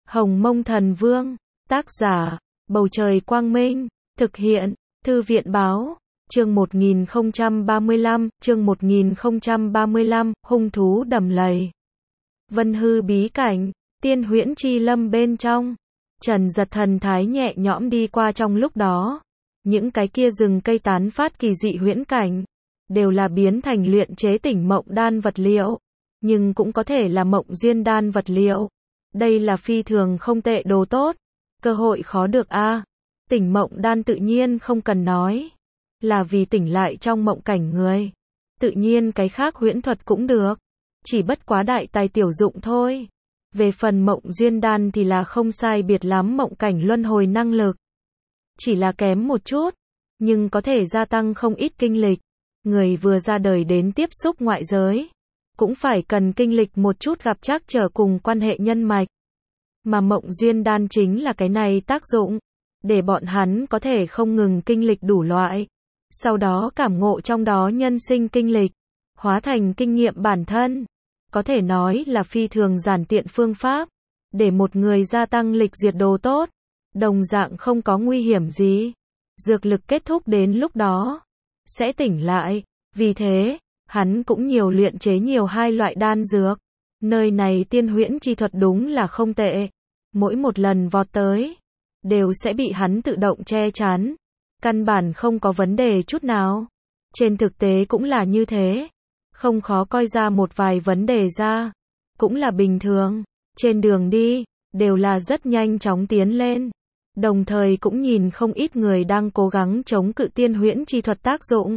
Hồng Mông Thần Vương, tác giả, Bầu Trời Quang Minh, thực hiện, Thư viện Báo, chương 1035, hung thú đầm lầy. Vân hư bí cảnh, tiên huyễn chi lâm bên trong. Trần Giật thần thái nhẹ nhõm đi qua trong lúc đó. Những cái kia rừng cây tán phát kỳ dị huyễn cảnh, đều là biến thành luyện chế tỉnh mộng đan vật liệu, nhưng cũng có thể là mộng duyên đan vật liệu. Đây là phi thường không tệ đồ tốt, cơ hội khó được a. Tỉnh mộng đan tự nhiên không cần nói, là vì tỉnh lại trong mộng cảnh người. Tự nhiên cái khác huyễn thuật cũng được, chỉ bất quá đại tài tiểu dụng thôi. Về phần mộng duyên đan thì là không sai biệt lắm mộng cảnh luân hồi năng lực. Chỉ là kém một chút, nhưng có thể gia tăng không ít kinh lịch. Người vừa ra đời đến tiếp xúc ngoại giới, cũng phải cần kinh lịch một chút gặp trắc trở cùng quan hệ nhân mạch. Mà mộng duyên đan chính là cái này tác dụng, để bọn hắn có thể không ngừng kinh lịch đủ loại. Sau đó cảm ngộ trong đó nhân sinh kinh lịch, hóa thành kinh nghiệm bản thân. Có thể nói là phi thường giản tiện phương pháp, để một người gia tăng lịch duyệt đồ tốt. Đồng dạng không có nguy hiểm gì. Dược lực kết thúc đến lúc đó, sẽ tỉnh lại. Vì thế, hắn cũng nhiều luyện chế nhiều hai loại đan dược. Nơi này tiên huyễn chi thuật đúng là không tệ. Mỗi một lần vọt tới, đều sẽ bị hắn tự động che chắn. Căn bản không có vấn đề chút nào. Trên thực tế cũng là như thế. Không khó coi ra một vài vấn đề ra. Cũng là bình thường. Trên đường đi, đều là rất nhanh chóng tiến lên. Đồng thời cũng nhìn không ít người đang cố gắng chống cự tiên huyễn chi thuật tác dụng.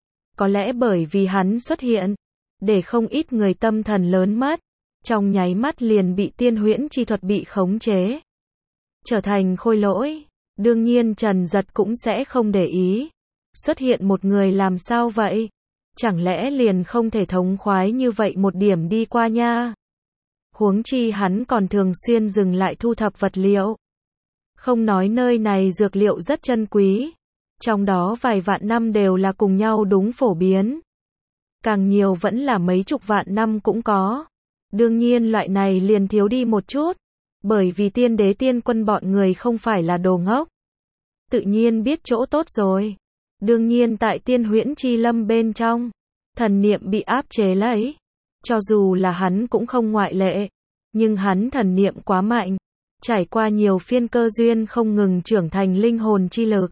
Có lẽ bởi vì hắn xuất hiện, để không ít người tâm thần lớn mất, trong nháy mắt liền bị tiên huyễn chi thuật bị khống chế, trở thành khôi lỗi. Đương nhiên Trần Giật cũng sẽ không để ý. Xuất hiện một người làm sao vậy? Chẳng lẽ liền không thể thống khoái như vậy một điểm đi qua nha? Huống chi hắn còn thường xuyên dừng lại thu thập vật liệu. Không nói nơi này dược liệu rất chân quý, trong đó vài vạn năm đều là cùng nhau đúng phổ biến. Càng nhiều vẫn là mấy chục vạn năm cũng có. Đương nhiên loại này liền thiếu đi một chút, bởi vì tiên đế tiên quân bọn người không phải là đồ ngốc. Tự nhiên biết chỗ tốt rồi. Đương nhiên tại tiên huyễn chi lâm bên trong, thần niệm bị áp chế lấy. Cho dù là hắn cũng không ngoại lệ, nhưng hắn thần niệm quá mạnh. Trải qua nhiều phiên cơ duyên không ngừng trưởng thành linh hồn chi lực,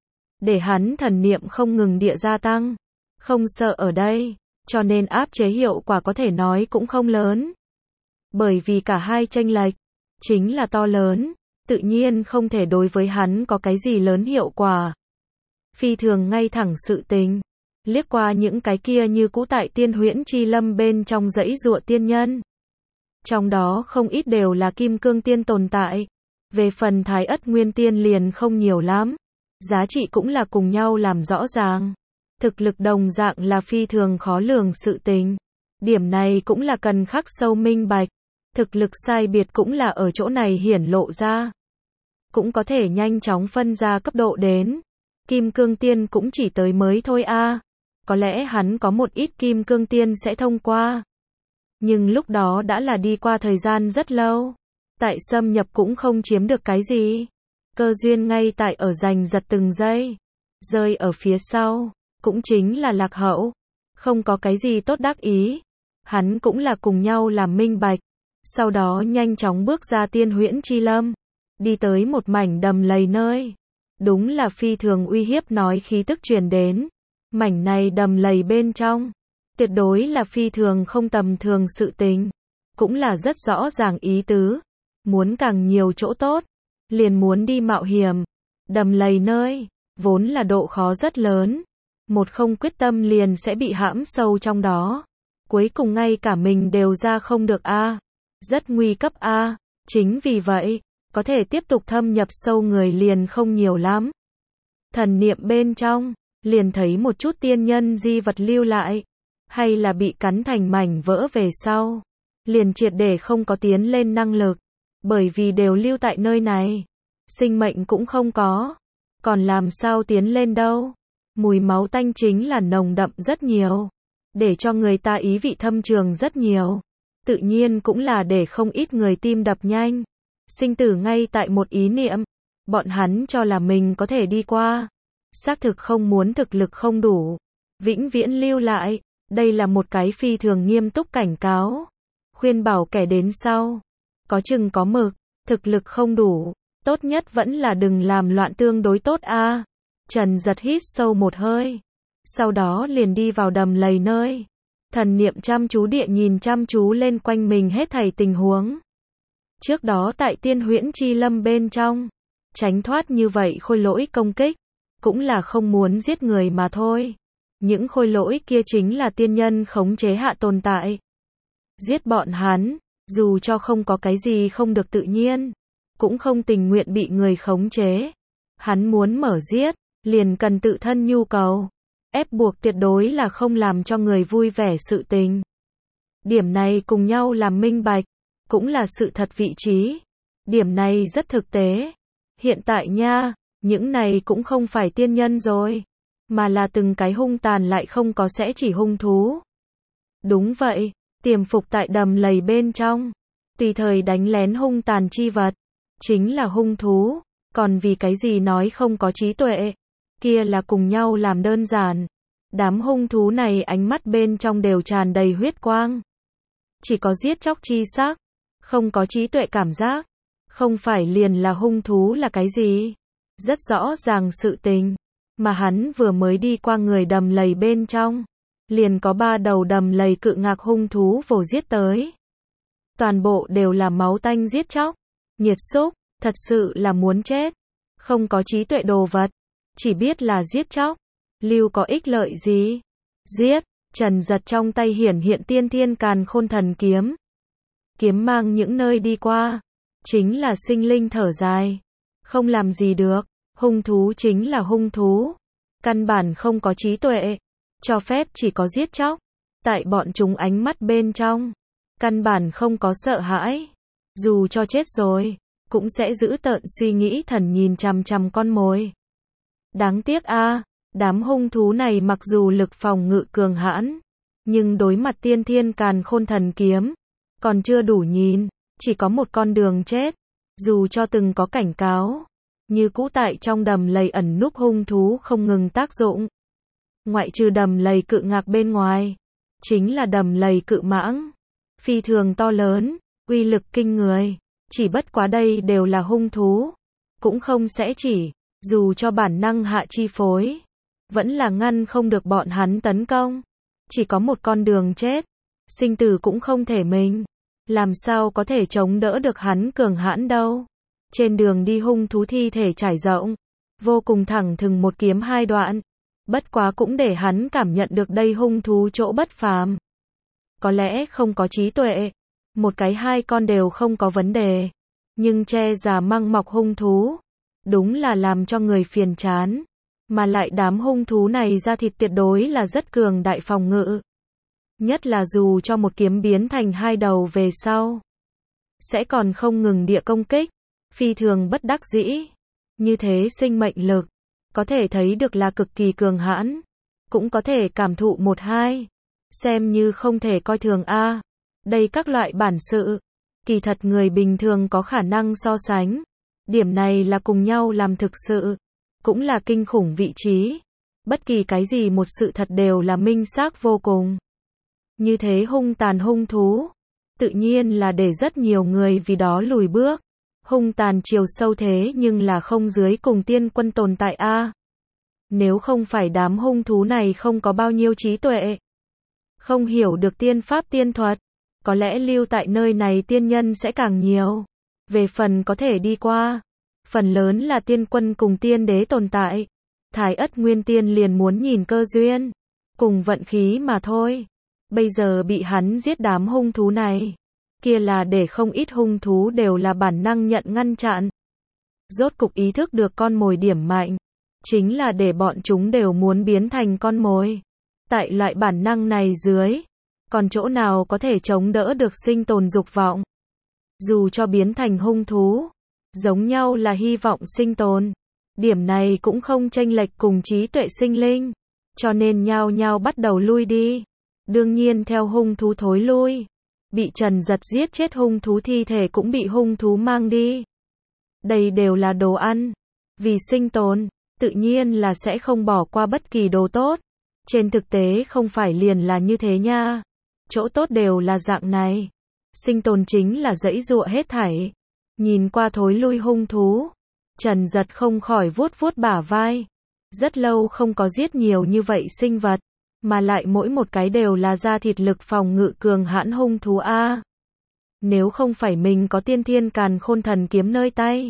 để hắn thần niệm không ngừng địa gia tăng. Không sợ ở đây, cho nên áp chế hiệu quả có thể nói cũng không lớn. Bởi vì cả hai chênh lệch chính là to lớn, tự nhiên không thể đối với hắn có cái gì lớn hiệu quả. Phi thường ngay thẳng sự tình, liếc qua những cái kia như cũ tại tiên huyễn chi lâm bên trong dãy dụa tiên nhân. Trong đó không ít đều là kim cương tiên tồn tại. Về phần thái ất nguyên tiên liền không nhiều lắm. Giá trị cũng là cùng nhau làm rõ ràng. Thực lực đồng dạng là phi thường khó lường sự tình. Điểm này cũng là cần khắc sâu minh bạch. Thực lực sai biệt cũng là ở chỗ này hiển lộ ra. Cũng có thể nhanh chóng phân ra cấp độ đến. Kim cương tiên cũng chỉ tới mới thôi a. Có lẽ hắn có một ít kim cương tiên sẽ thông qua. Nhưng lúc đó đã là đi qua thời gian rất lâu. Tại xâm nhập cũng không chiếm được cái gì. Cơ duyên ngay tại ở giành giật từng giây. Rơi ở phía sau, cũng chính là lạc hậu. Không có cái gì tốt đắc ý. Hắn cũng là cùng nhau làm minh bạch. Sau đó nhanh chóng bước ra tiên huyễn chi lâm. Đi tới một mảnh đầm lầy nơi. Đúng là phi thường uy hiếp nói khí tức truyền đến. Mảnh này đầm lầy bên trong. Tuyệt đối là phi thường không tầm thường sự tình. Cũng là rất rõ ràng ý tứ. Muốn càng nhiều chỗ tốt, liền muốn đi mạo hiểm. Đầm lầy nơi, vốn là độ khó rất lớn. Một không quyết tâm liền sẽ bị hãm sâu trong đó. Cuối cùng ngay cả mình đều ra không được a. Rất nguy cấp a. Chính vì vậy, có thể tiếp tục thâm nhập sâu người liền không nhiều lắm. Thần niệm bên trong, liền thấy một chút tiên nhân di vật lưu lại. Hay là bị cắn thành mảnh vỡ về sau, liền triệt để không có tiến lên năng lực, bởi vì đều lưu tại nơi này, sinh mệnh cũng không có, còn làm sao tiến lên đâu. Mùi máu tanh chính là nồng đậm rất nhiều, để cho người ta ý vị thâm trường rất nhiều, tự nhiên cũng là để không ít người tim đập nhanh. sinh tử ngay tại một ý niệm. Bọn hắn cho là mình có thể đi qua. Xác thực không muốn thực lực không đủ. Vĩnh viễn lưu lại. Đây là một cái phi thường nghiêm túc cảnh cáo. Khuyên bảo kẻ đến sau. Có chừng có mực. Thực lực không đủ. Tốt nhất vẫn là đừng làm loạn tương đối tốt a. Trần Giật hít sâu một hơi. Sau đó liền đi vào đầm lầy nơi. Thần niệm chăm chú địa nhìn chăm chú lên quanh mình hết thảy tình huống. Trước đó tại Tiên Huyễn Chi Lâm bên trong, tránh thoát như vậy khôi lỗi công kích, cũng là không muốn giết người mà thôi. Những khôi lỗi kia chính là tiên nhân khống chế hạ tồn tại. Giết bọn hắn, dù cho không có cái gì không được tự nhiên, cũng không tình nguyện bị người khống chế. Hắn muốn mở giết, liền cần tự thân nhu cầu. Ép buộc tuyệt đối là không làm cho người vui vẻ sự tình. Điểm này cùng nhau làm minh bạch, cũng là sự thật vị trí. Điểm này rất thực tế. Hiện tại nha, những này cũng không phải tiên nhân rồi, mà là từng cái hung tàn lại không có sẽ chỉ hung thú. Đúng vậy, tiềm phục tại đầm lầy bên trong, tùy thời đánh lén hung tàn chi vật, chính là hung thú. Còn vì cái gì nói không có trí tuệ? Kia là cùng nhau làm đơn giản. Đám hung thú này ánh mắt bên trong đều tràn đầy huyết quang. Chỉ có giết chóc chi sắc, không có trí tuệ cảm giác. Không phải liền là hung thú là cái gì? Rất rõ ràng sự tình. Mà hắn vừa mới đi qua người đầm lầy bên trong. Liền có 3 đầu đầm lầy cự ngạc hung thú vồ giết tới. Toàn bộ đều là máu tanh giết chóc. Nhiệt xúc, thật sự là muốn chết. Không có trí tuệ đồ vật. Chỉ biết là giết chóc. Lưu có ích lợi gì? Giết, Trần Giật trong tay hiển hiện tiên thiên càn khôn thần kiếm. Kiếm mang những nơi đi qua. Chính là sinh linh thở dài. Không làm gì được. Hung thú chính là hung thú. Căn bản không có trí tuệ. Cho phép chỉ có giết chóc. Tại bọn chúng ánh mắt bên trong. Căn bản không có sợ hãi. Dù cho chết rồi, cũng sẽ giữ tợn suy nghĩ thần nhìn chằm chằm con mồi. Đáng tiếc a, đám hung thú này mặc dù lực phòng ngự cường hãn, nhưng đối mặt tiên thiên càn khôn thần kiếm, còn chưa đủ nhìn, chỉ có một con đường chết. Dù cho từng có cảnh cáo, như cũ tại trong đầm lầy ẩn núp hung thú không ngừng tác dụng. Ngoại trừ đầm lầy cự ngạc bên ngoài, chính là đầm lầy cự mãng. Phi thường to lớn, uy lực kinh người, chỉ bất quá đây đều là hung thú. Cũng không sẽ chỉ, dù cho bản năng hạ chi phối, vẫn là ngăn không được bọn hắn tấn công. Chỉ có một con đường chết, sinh tử cũng không thể mình. Làm sao có thể chống đỡ được hắn cường hãn đâu. Trên đường đi hung thú thi thể trải rộng, vô cùng thẳng thừng một kiếm 2 đoạn. Bất quá cũng để hắn cảm nhận được đây hung thú chỗ bất phàm. Có lẽ không có trí tuệ, một cái 2 con đều không có vấn đề. Nhưng che già măng mọc hung thú, đúng là làm cho người phiền chán. Mà lại đám hung thú này ra thịt tuyệt đối là rất cường đại phòng ngự. Nhất là dù cho một kiếm biến thành 2 đầu về sau, sẽ còn không ngừng địa công kích. Phi thường bất đắc dĩ. Như thế sinh mệnh lực, có thể thấy được là cực kỳ cường hãn. Cũng có thể cảm thụ 1-2. Xem như không thể coi thường a. Đây các loại bản sự, kỳ thật người bình thường có khả năng so sánh. Điểm này là cùng nhau làm thực sự, cũng là kinh khủng vị trí. Bất kỳ cái gì một sự thật đều là minh xác vô cùng. Như thế hung tàn hung thú, tự nhiên là để rất nhiều người vì đó lùi bước. Hung tàn chiều sâu thế nhưng là không dưới cùng tiên quân tồn tại a. Nếu không phải đám hung thú này không có bao nhiêu trí tuệ, không hiểu được tiên pháp tiên thuật, có lẽ lưu tại nơi này tiên nhân sẽ càng nhiều. Về phần có thể đi qua, phần lớn là tiên quân cùng tiên đế tồn tại. Thái Ất Nguyên Tiên liền muốn nhìn cơ duyên, cùng vận khí mà thôi. Bây giờ bị hắn giết đám hung thú này, kia là để không ít hung thú đều là bản năng nhận ngăn chặn. Rốt cục ý thức được con mồi điểm mạnh, chính là để bọn chúng đều muốn biến thành con mồi. Tại loại bản năng này dưới, còn chỗ nào có thể chống đỡ được sinh tồn dục vọng. Dù cho biến thành hung thú, giống nhau là hy vọng sinh tồn. Điểm này cũng không chênh lệch cùng trí tuệ sinh linh, cho nên nhao nhao bắt đầu lui đi. Đương nhiên theo hung thú thối lui, bị Trần Giật giết chết hung thú thi thể cũng bị hung thú mang đi. Đây đều là đồ ăn. Vì sinh tồn, tự nhiên là sẽ không bỏ qua bất kỳ đồ tốt. Trên thực tế không phải liền là như thế nha. Chỗ tốt đều là dạng này. Sinh tồn chính là giãy giụa hết thảy. Nhìn qua thối lui hung thú, Trần Giật không khỏi vuốt vuốt bả vai. Rất lâu không có giết nhiều như vậy sinh vật, mà lại mỗi một cái đều là da thịt lực phòng ngự cường hãn hung thú a. Nếu không phải mình có tiên thiên càn khôn thần kiếm nơi tay,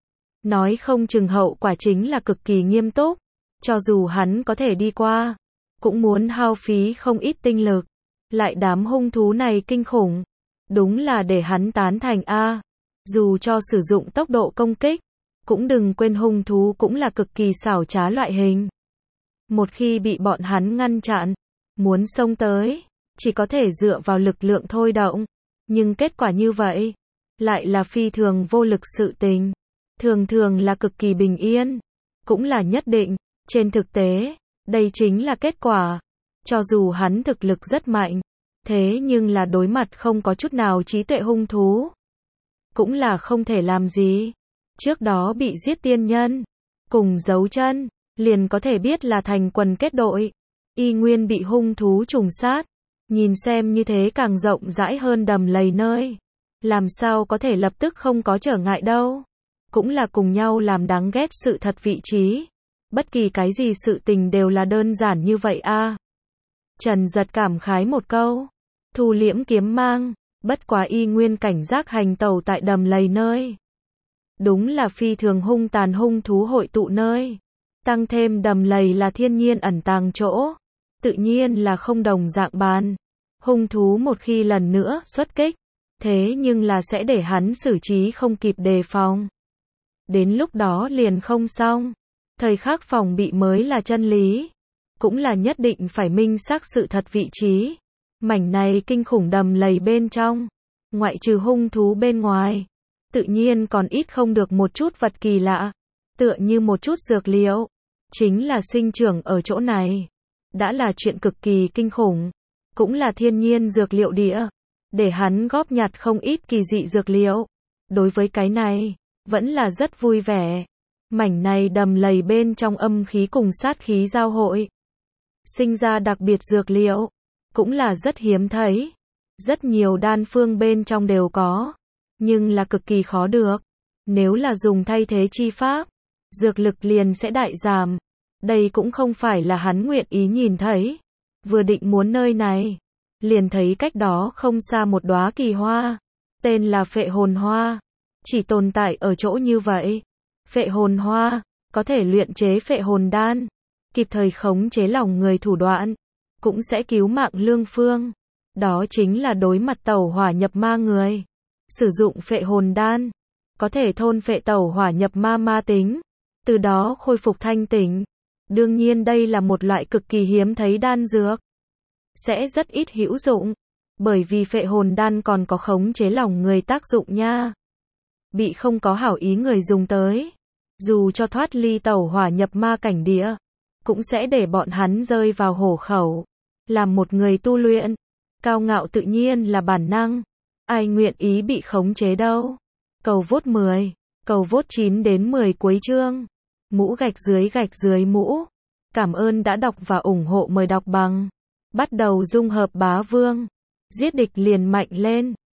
nói không chừng hậu quả chính là cực kỳ nghiêm túc. Cho dù hắn có thể đi qua, cũng muốn hao phí không ít tinh lực. Lại đám hung thú này kinh khủng, đúng là để hắn tán thành a. Dù cho sử dụng tốc độ công kích, cũng đừng quên hung thú cũng là cực kỳ xảo trá loại hình. Một khi bị bọn hắn ngăn chặn, muốn xông tới, chỉ có thể dựa vào lực lượng thôi động. Nhưng kết quả như vậy, lại là phi thường vô lực sự tình. Thường thường là cực kỳ bình yên, cũng là nhất định. Trên thực tế, đây chính là kết quả. Cho dù hắn thực lực rất mạnh, thế nhưng là đối mặt không có chút nào trí tuệ hung thú, cũng là không thể làm gì. Trước đó bị giết tiên nhân, cùng dấu chân, liền có thể biết là thành quần kết đội. Y nguyên bị hung thú trùng sát. Nhìn xem như thế càng rộng rãi hơn đầm lầy nơi. Làm sao có thể lập tức không có trở ngại đâu. Cũng là cùng nhau làm đáng ghét sự thật vị trí. Bất kỳ cái gì sự tình đều là đơn giản như vậy a. Trần Giật cảm khái một câu. Thu liễm kiếm mang, bất quá y nguyên cảnh giác hành tẩu tại đầm lầy nơi. Đúng là phi thường hung tàn hung thú hội tụ nơi. Tăng thêm đầm lầy là thiên nhiên ẩn tàng chỗ. Tự nhiên là không đồng dạng bàn. Hung thú một khi lần nữa xuất kích, thế nhưng là sẽ để hắn xử trí không kịp đề phòng. Đến lúc đó liền không xong. Thời khắc phòng bị mới là chân lý. Cũng là nhất định phải minh xác sự thật vị trí. Mảnh này kinh khủng đầm lầy bên trong, ngoại trừ hung thú bên ngoài, tự nhiên còn ít không được một chút vật kỳ lạ, tựa như một chút dược liệu, chính là sinh trưởng ở chỗ này. Đã là chuyện cực kỳ kinh khủng, cũng là thiên nhiên dược liệu địa, để hắn góp nhặt không ít kỳ dị dược liệu. Đối với cái này, vẫn là rất vui vẻ. Mảnh này đầm lầy bên trong âm khí cùng sát khí giao hội, sinh ra đặc biệt dược liệu, cũng là rất hiếm thấy. Rất nhiều đan phương bên trong đều có, nhưng là cực kỳ khó được. Nếu là dùng thay thế chi pháp, dược lực liền sẽ đại giảm. Đây cũng không phải là hắn nguyện ý nhìn thấy. Vừa định muốn nơi này, liền thấy cách đó không xa một đóa kỳ hoa, tên là phệ hồn hoa, chỉ tồn tại ở chỗ như vậy. Phệ hồn hoa có thể luyện chế phệ hồn đan, kịp thời khống chế lòng người thủ đoạn, cũng sẽ cứu mạng lương phương. Đó chính là đối mặt tẩu hỏa nhập ma người. Sử dụng phệ hồn đan, có thể thôn phệ tẩu hỏa nhập ma ma tính, từ đó khôi phục thanh tỉnh. Đương nhiên đây là một loại cực kỳ hiếm thấy đan dược, sẽ rất ít hữu dụng, bởi vì phệ hồn đan còn có khống chế lòng người tác dụng nha. Bị không có hảo ý người dùng tới, dù cho thoát ly tẩu hỏa nhập ma cảnh địa, cũng sẽ để bọn hắn rơi vào hổ khẩu. Làm một người tu luyện, cao ngạo tự nhiên là bản năng, ai nguyện ý bị khống chế đâu. Cầu vote 10, cầu vote 9 đến 10 cuối chương. Mũ gạch dưới mũ. Cảm ơn đã đọc và ủng hộ, mời đọc bằng. Bắt đầu dung hợp bá vương. Giết địch liền mạnh lên.